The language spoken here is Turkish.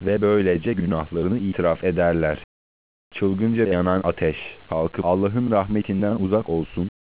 ve böylece günahlarını itiraf ederler. Çılgınca yanan ateş, kalkıp Allah'ın rahmetinden uzak olsun,